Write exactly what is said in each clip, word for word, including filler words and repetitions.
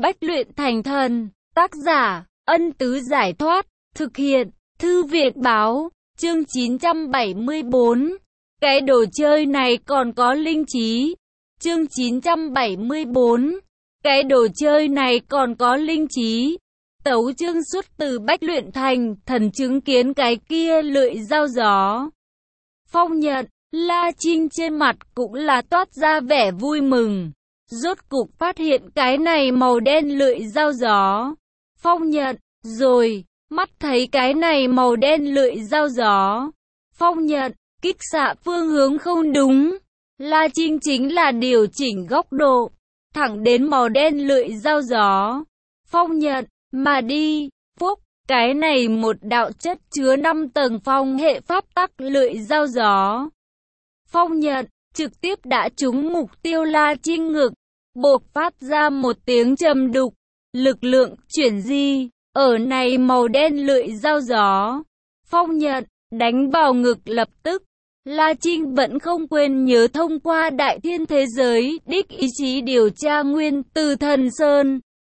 Bách luyện thành thần. Tác giả, Ân Tứ Giải Thoát. Thực hiện, Thư Viện Báo. Chương chín trăm bảy mươi bốn. Cái đồ chơi này còn có linh trí. Chương chín trăm bảy mươi bốn. Cái đồ chơi này còn có linh trí. Tấu chương xuất từ Bách luyện thành thần, chứng kiến cái kia lưỡi dao gió. Phong nhận, La Trinh trên mặt cũng là toát ra vẻ vui mừng. Rốt cục phát hiện cái này màu đen lưỡi dao gió. Phong nhận, rồi, mắt thấy cái này màu đen lưỡi dao gió. Phong nhận, kích xạ phương hướng không đúng. La Trinh chính là điều chỉnh góc độ, thẳng đến màu đen lưỡi dao gió. Phong nhận, mà đi, phúc, cái này một đạo chất chứa năm tầng phong hệ pháp tắc lưỡi dao gió. Phong nhận, trực tiếp đã trúng mục tiêu La Trinh ngực, bộc phát ra một tiếng trầm đục, lực lượng chuyển di, ở này màu đen lưỡi dao gió. Phong nhận, đánh vào ngực lập tức. La Trinh vẫn không quên nhớ thông qua đại thiên thế giới, đích ý chí điều tra nguyên từ thần sơn.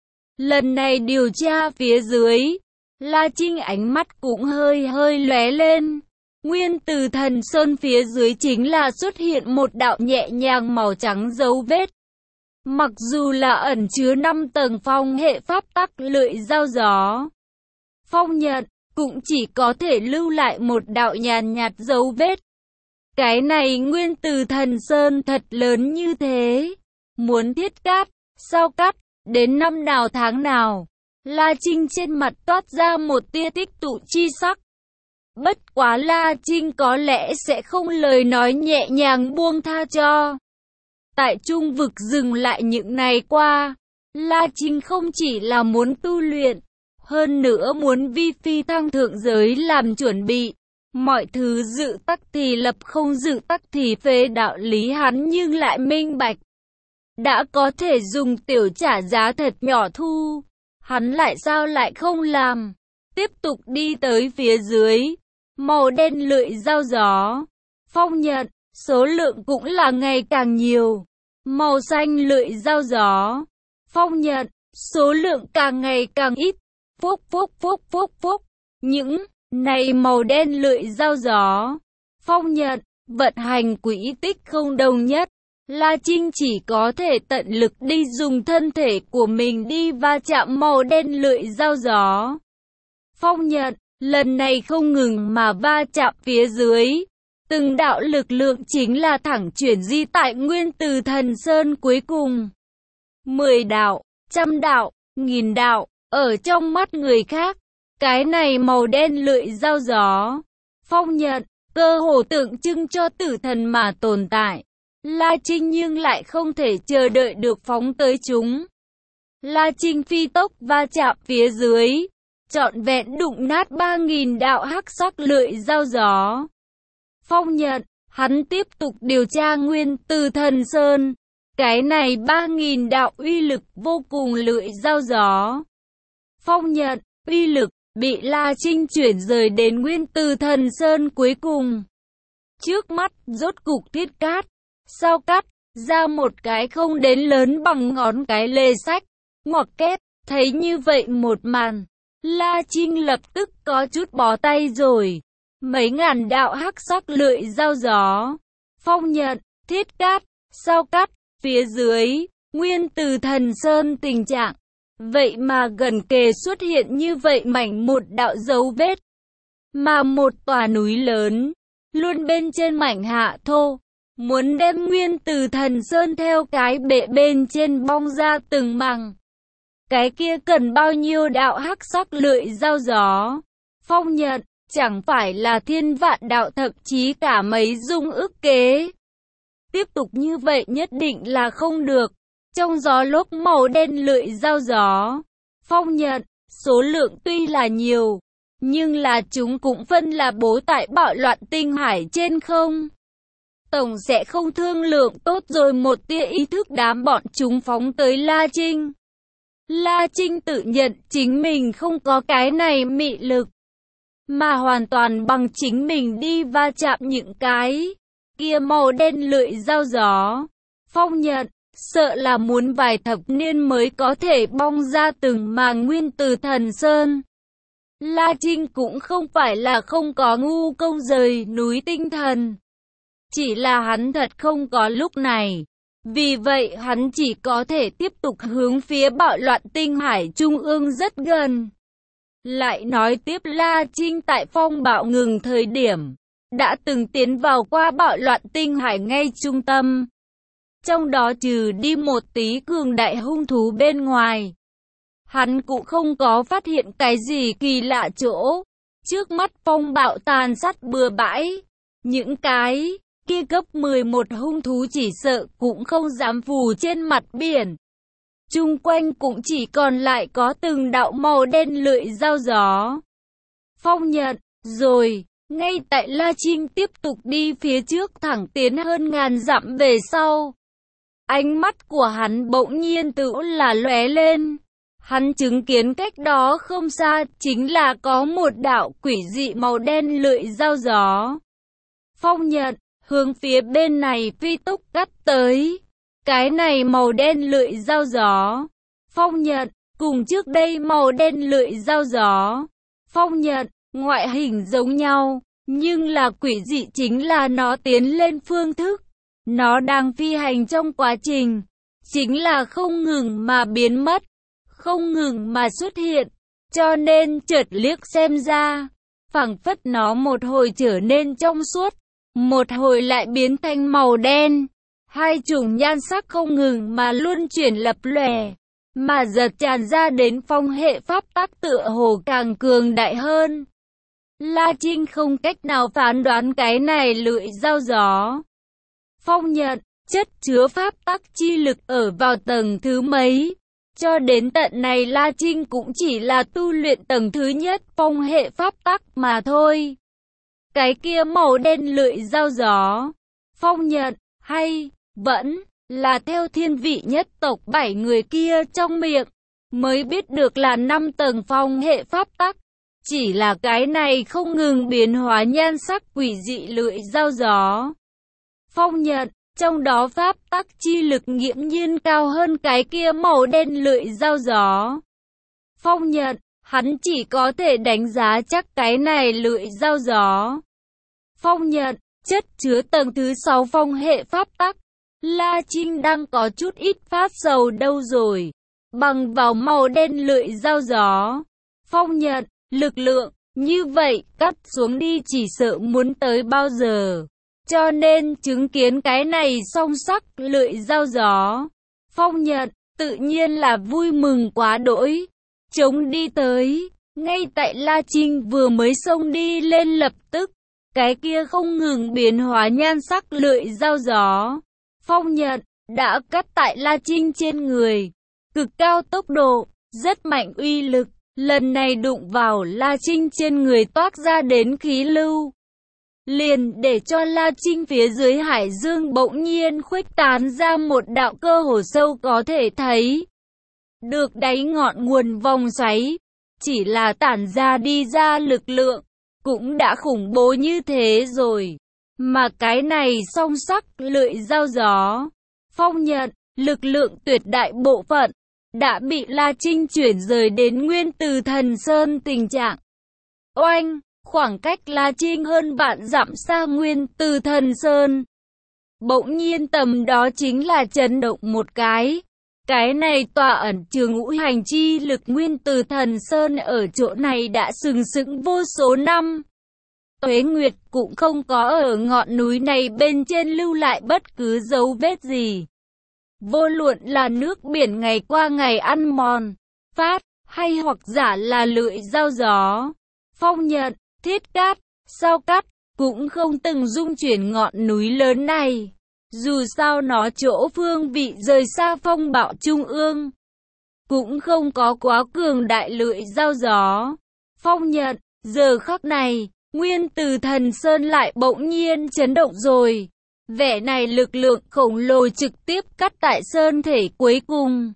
Lần này điều tra phía dưới, La Trinh ánh mắt cũng hơi hơi lóe lên. Nguyên từ thần sơn phía dưới chính là xuất hiện một đạo nhẹ nhàng màu trắng dấu vết. Mặc dù là ẩn chứa năm tầng phong hệ pháp tắc lưỡi dao gió, Phong nhận cũng chỉ có thể lưu lại một đạo nhàn nhạt dấu vết. Cái này nguyên từ thần sơn thật lớn như thế, muốn thiết cát, sao cắt, đến năm nào tháng nào. La Trinh trên mặt toát ra một tia tích tụ chi sắc. Bất quá La Trinh có lẽ sẽ không lời nói nhẹ nhàng buông tha cho. Tại trung vực dừng lại những ngày qua, La Trinh không chỉ là muốn tu luyện, hơn nữa muốn vi phi thăng thượng giới làm chuẩn bị. Mọi thứ dự tắc thì lập, không dự tắc thì phế, đạo lý hắn nhưng lại minh bạch. Đã có thể dùng tiểu trả giá thật nhỏ thu, hắn lại sao lại không làm. Tiếp tục đi tới phía dưới, màu đen lưỡi dao gió. Phong nhận, số lượng cũng là ngày càng nhiều. Màu xanh lưỡi dao gió. Phong nhận, số lượng càng ngày càng ít. Phúc phúc phúc phúc phúc. Những này màu đen lưỡi dao gió. Phong nhận, vận hành quỹ tích không đồng nhất. La Trinh chỉ có thể tận lực đi dùng thân thể của mình đi va chạm màu đen lưỡi dao gió. Phong nhận, lần này không ngừng mà va chạm phía dưới. Từng đạo lực lượng chính là thẳng chuyển di tại nguyên từ thần sơn cuối cùng. Mười đạo, trăm đạo, nghìn đạo, ở trong mắt người khác, cái này màu đen lưỡi dao gió. Phong nhận, cơ hồ tượng trưng cho tử thần mà tồn tại. La Trinh nhưng lại không thể chờ đợi được phóng tới chúng. La Trinh phi tốc va chạm phía dưới, trọn vẹn đụng nát ba nghìn đạo hắc sắc lưỡi dao gió. Phong nhận, hắn tiếp tục điều tra nguyên từ thần sơn. Cái này ba nghìn đạo uy lực vô cùng lưỡi dao gió. Phong nhận, uy lực bị La Trinh chuyển rời đến nguyên từ thần sơn cuối cùng. Trước mắt rốt cục thiết cát, sao cắt ra một cái không đến lớn bằng ngón cái lê sách, ngoặc kép. Thấy như vậy một màn, La Trinh lập tức có chút bó tay rồi. Mấy ngàn đạo hắc sắc lưỡi dao gió. Phong nhận, thiết cát, sao cắt, phía dưới, nguyên từ thần sơn tình trạng. Vậy mà gần kề xuất hiện như vậy mảnh một đạo dấu vết. Mà một tòa núi lớn, luôn bên trên mảnh hạ thô. Muốn đem nguyên từ thần sơn theo cái bệ bên trên bong ra từng mảng. Cái kia cần bao nhiêu đạo hắc sắc lưỡi dao gió. Phong nhận, chẳng phải là thiên vạn đạo, thậm chí cả mấy dung ức kế. Tiếp tục như vậy nhất định là không được. Trong gió lốc màu đen lưỡi dao gió. Phong nhận, số lượng tuy là nhiều, nhưng là chúng cũng phân là bố tại bạo loạn tinh hải trên không. Tổng sẽ không thương lượng tốt rồi một tia ý thức đám bọn chúng phóng tới La Trinh. La Trinh tự nhận chính mình không có cái này mị lực, mà hoàn toàn bằng chính mình đi va chạm những cái kia màu đen lưỡi dao gió. Phong nhận, sợ là muốn vài thập niên mới có thể bong ra từng màng nguyên từ thần sơn. La Trinh cũng không phải là không có ngu công rời núi tinh thần. Chỉ là hắn thật không có lúc này. Vì vậy hắn chỉ có thể tiếp tục hướng phía bạo loạn tinh hải trung ương rất gần. Lại nói tiếp, La Trinh tại phong bạo ngừng thời điểm, đã từng tiến vào qua bạo loạn tinh hải ngay trung tâm. Trong đó trừ đi một tí cường đại hung thú bên ngoài, hắn cũng không có phát hiện cái gì kỳ lạ chỗ. Trước mắt phong bạo tàn sát bừa bãi, những cái kia cấp mười một hung thú chỉ sợ cũng không dám phù trên mặt biển. Chung quanh cũng chỉ còn lại có từng đạo màu đen lưỡi dao gió. Phong nhận, rồi, ngay tại La Trinh tiếp tục đi phía trước thẳng tiến hơn ngàn dặm về sau. Ánh mắt của hắn bỗng nhiên tự là lóe lên. Hắn chứng kiến cách đó không xa chính là có một đạo quỷ dị màu đen lưỡi dao gió. Phong nhận, hướng phía bên này phi tốc cắt tới. Cái này màu đen lưỡi dao gió. Phong nhận, cùng trước đây màu đen lưỡi dao gió. Phong nhận, ngoại hình giống nhau, nhưng là quỷ dị chính là nó tiến lên phương thức. Nó đang phi hành trong quá trình, chính là không ngừng mà biến mất, không ngừng mà xuất hiện, cho nên chợt liếc xem ra, phảng phất nó một hồi trở nên trong suốt, một hồi lại biến thành màu đen. Hai chủng nhan sắc không ngừng mà luân chuyển lập lòe, mà giật tràn ra đến phong hệ pháp tắc tựa hồ càng cường đại hơn. La Trinh không cách nào phán đoán cái này lưỡi dao gió. Phong nhận, chất chứa pháp tắc chi lực ở vào tầng thứ mấy. Cho đến tận này La Trinh cũng chỉ là tu luyện tầng thứ nhất phong hệ pháp tắc mà thôi. Cái kia màu đen lưỡi dao gió. Phong nhận, hay vẫn là theo thiên vị nhất tộc bảy người kia trong miệng, mới biết được là năm tầng phong hệ pháp tắc. Chỉ là cái này không ngừng biến hóa nhan sắc quỷ dị lưỡi dao gió. Phong nhận, trong đó pháp tắc chi lực nghiễm nhiên cao hơn cái kia màu đen lưỡi dao gió. Phong nhận, hắn chỉ có thể đánh giá chắc cái này lưỡi dao gió. Phong nhận, chất chứa tầng thứ sáu phong hệ pháp tắc. La Trinh đang có chút ít phát sầu đâu rồi. Bằng vào màu đen lưỡi dao gió. Phong nhận, lực lượng, như vậy, cắt xuống đi chỉ sợ muốn tới bao giờ. Cho nên chứng kiến cái này song sắc lưỡi dao gió. Phong nhận, tự nhiên là vui mừng quá đỗi. Chống đi tới, ngay tại La Trinh vừa mới xông đi lên lập tức. Cái kia không ngừng biến hóa nhan sắc lưỡi dao gió. Phong nhận, đã cắt tại La Trinh trên người. Cực cao tốc độ, rất mạnh uy lực. Lần này đụng vào La Trinh trên người toát ra đến khí lưu. Liền để cho La Trinh phía dưới hải dương bỗng nhiên khuếch tán ra một đạo cơ hồ sâu có thể thấy. Được đáy ngọn nguồn vòng xoáy. Chỉ là tản ra đi ra lực lượng. Cũng đã khủng bố như thế rồi. Mà cái này song sắc lưỡi dao gió. Phong nhận, lực lượng tuyệt đại bộ phận. Đã bị La Trinh chuyển rời đến nguyên từ thần sơn tình trạng. Oanh, khoảng cách La Trinh hơn vạn dặm xa nguyên từ thần sơn. Bỗng nhiên tầm đó chính là chấn động một cái. Cái này tọa ẩn chứa ngũ hành chi lực nguyên từ thần sơn ở chỗ này đã sừng sững vô số năm. Tuế Nguyệt cũng không có ở ngọn núi này bên trên lưu lại bất cứ dấu vết gì. Vô luận là nước biển ngày qua ngày ăn mòn, phát, hay hoặc giả là lưỡi dao gió, phong nhận, thiết cát, sao cát, cũng không từng dung chuyển ngọn núi lớn này. Dù sao nó chỗ phương vị rời xa phong bạo trung ương, cũng không có quá cường đại lưỡi dao gió. Phong nhận, giờ khắc này, nguyên từ thần sơn lại bỗng nhiên chấn động rồi. Vẻ này lực lượng khổng lồ trực tiếp cắt tại sơn thể cuối cùng.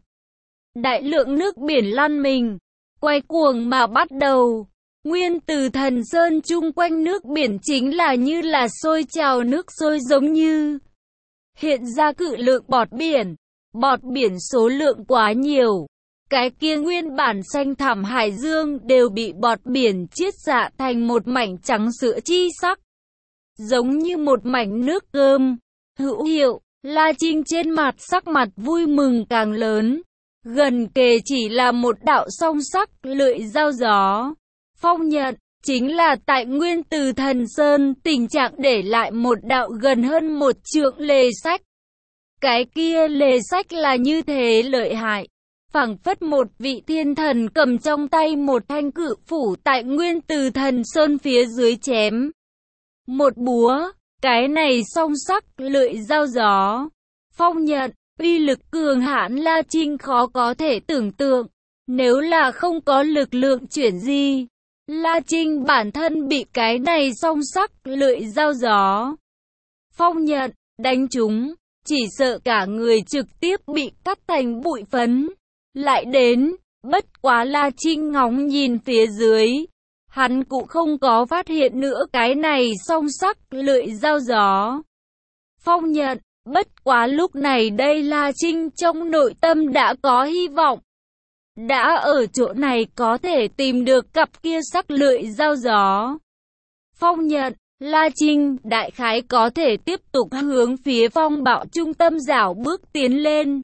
Đại lượng nước biển lăn mình, quay cuồng mà bắt đầu. Nguyên từ thần sơn chung quanh nước biển chính là như là sôi trào nước sôi giống như hiện ra cự lượng bọt biển. bọt biển số lượng quá nhiều. Cái kia nguyên bản xanh thẳm hải dương đều bị bọt biển chiết xạ thành một mảnh trắng sữa chi sắc, giống như một mảnh nước cơm. Hữu hiệu, La Trinh trên mặt sắc mặt vui mừng càng lớn. Gần kề chỉ là một đạo song sắc lưỡi dao gió. Phong nhận, chính là tại Nguyên Từ Thần Sơn tình trạng để lại một đạo gần hơn một trượng lề sách. Cái kia lề sách là như thế lợi hại. Phảng phất một vị thiên thần cầm trong tay một thanh cự phủ tại Nguyên Từ Thần Sơn phía dưới chém một búa. Cái này song sắc lưỡi dao gió. Phong nhận, uy lực cường hãn La Trinh khó có thể tưởng tượng. Nếu là không có lực lượng chuyển di, La Trinh bản thân bị cái này song sắc lưỡi dao gió. Phong nhận, đánh trúng, chỉ sợ cả người trực tiếp bị cắt thành bụi phấn. Lại đến, bất quá La Trinh ngóng nhìn phía dưới. Hắn cũng không có phát hiện nữa cái này song sắc lưỡi dao gió. Phong nhận, bất quá lúc này đây La Trinh trong nội tâm đã có hy vọng. Đã ở chỗ này có thể tìm được cặp kia sắc lưỡi dao gió. Phong nhận, La Trinh đại khái có thể tiếp tục hướng phía phong bạo trung tâm dạo bước tiến lên.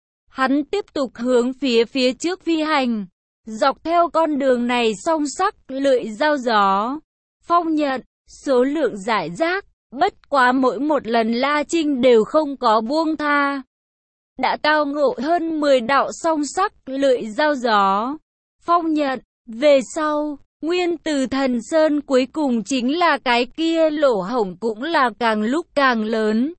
Hắn tiếp tục hướng phía phía trước phi hành. Dọc theo con đường này song sắc lưỡi dao gió. Phong nhận, số lượng giải rác, bất quá mỗi một lần La Trinh đều không có buông tha. Đã tao ngộ hơn mười đạo song sắc lưỡi dao gió. Phong nhận, về sau, Nguyên Từ Thần Sơn cuối cùng chính là cái kia lỗ hổng cũng là càng lúc càng lớn.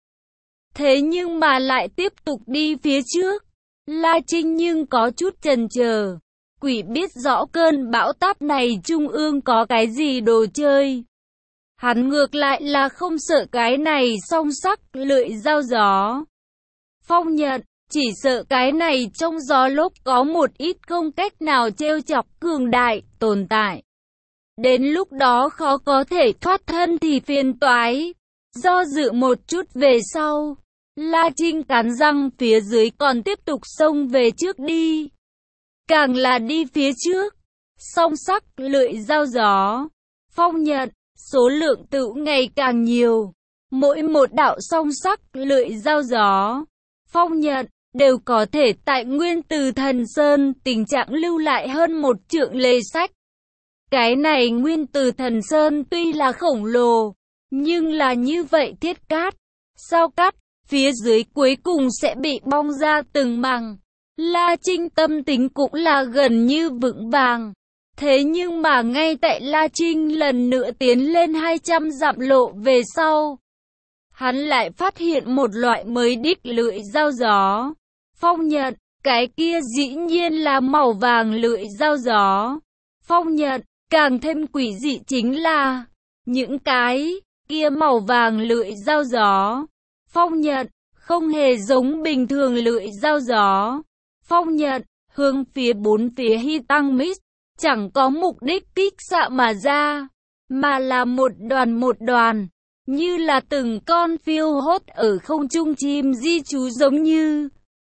Thế nhưng mà lại tiếp tục đi phía trước. La Trinh nhưng có chút chần chờ. Quỷ biết rõ cơn bão táp này trung ương có cái gì đồ chơi. Hắn ngược lại là không sợ cái này song sắc lưỡi dao gió. Phong nhận, chỉ sợ cái này trong gió lốc có một ít không cách nào trêu chọc cường đại tồn tại. Đến lúc đó khó có thể thoát thân thì phiền toái. Do dự một chút về sau, La Trinh cắn răng phía dưới còn tiếp tục xông về trước đi. Càng là đi phía trước, song sắc lưỡi dao gió. Phong nhận, số lượng tự ngày càng nhiều. Mỗi một đạo song sắc lưỡi dao gió. Phong nhận, đều có thể tại Nguyên Từ Thần Sơn tình trạng lưu lại hơn một trượng lề sách. Cái này Nguyên Từ Thần Sơn tuy là khổng lồ, nhưng là như vậy thiết cát. Sao cát, phía dưới cuối cùng sẽ bị bong ra từng mảng. La Trinh tâm tính cũng là gần như vững vàng. Thế nhưng mà ngay tại La Trinh lần nữa tiến lên hai trăm dặm lộ về sau, hắn lại phát hiện một loại mới đích lưỡi dao gió. Phong nhận, cái kia dĩ nhiên là màu vàng lưỡi dao gió. Phong nhận, càng thêm quỷ dị chính là những cái kia màu vàng lưỡi dao gió. Phong nhận, không hề giống bình thường lưỡi dao gió. Phong nhận, hướng phía bốn phía Hy Tăng Mít, chẳng có mục đích kích xạ mà ra, mà là một đoàn một đoàn, như là từng con phiêu hốt ở không trung chim di trú giống như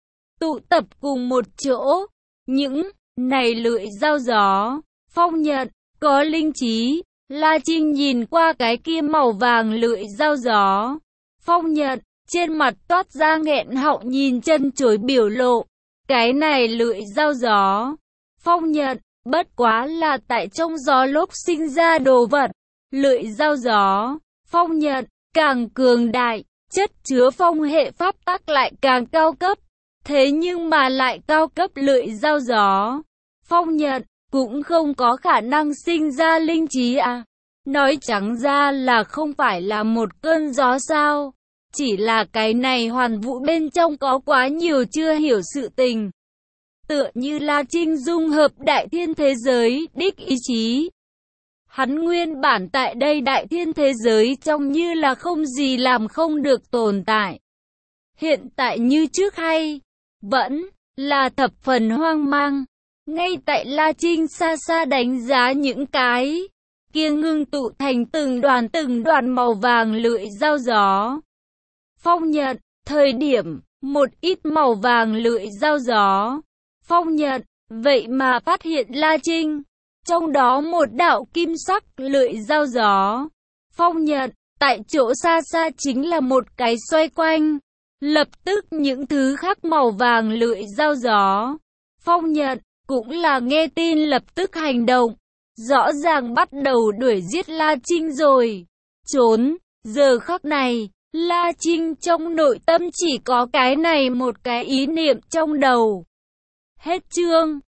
tụ tập cùng một chỗ. Những này lưỡi dao gió, phong nhận, có linh trí. La Trinh nhìn qua cái kia màu vàng lưỡi dao gió. Phong nhận, trên mặt toát ra nghẹn họng nhìn chân chối biểu lộ. Cái này lưỡi dao gió. Phong nhận, bất quá là tại trong gió lốc sinh ra đồ vật. Lưỡi dao gió. Phong nhận, càng cường đại, chất chứa phong hệ pháp tắc lại càng cao cấp. Thế nhưng mà lại cao cấp lưỡi dao gió. Phong nhận, cũng không có khả năng sinh ra linh trí à. Nói trắng ra là không phải là một cơn gió sao. Chỉ là cái này hoàn vũ bên trong có quá nhiều chưa hiểu sự tình. Tựa như La Trinh dung hợp đại thiên thế giới, đích ý chí. Hắn nguyên bản tại đây đại thiên thế giới trông như là không gì làm không được tồn tại. Hiện tại như trước hay, vẫn là thập phần hoang mang. Ngay tại La Trinh xa xa đánh giá những cái kia ngưng tụ thành từng đoàn từng đoàn màu vàng lưỡi dao gió. Phong nhận, thời điểm, một ít màu vàng lưỡi dao gió. Phong nhận, vậy mà phát hiện La Trinh. Trong đó một đạo kim sắc lưỡi dao gió. Phong nhận, tại chỗ xa xa chính là một cái xoay quanh. Lập tức những thứ khác màu vàng lưỡi dao gió. Phong nhận, cũng là nghe tin lập tức hành động. Rõ ràng bắt đầu đuổi giết La Trinh rồi. Trốn, giờ khắc này, La Trinh trong nội tâm chỉ có cái này một cái ý niệm trong đầu. Hết chương.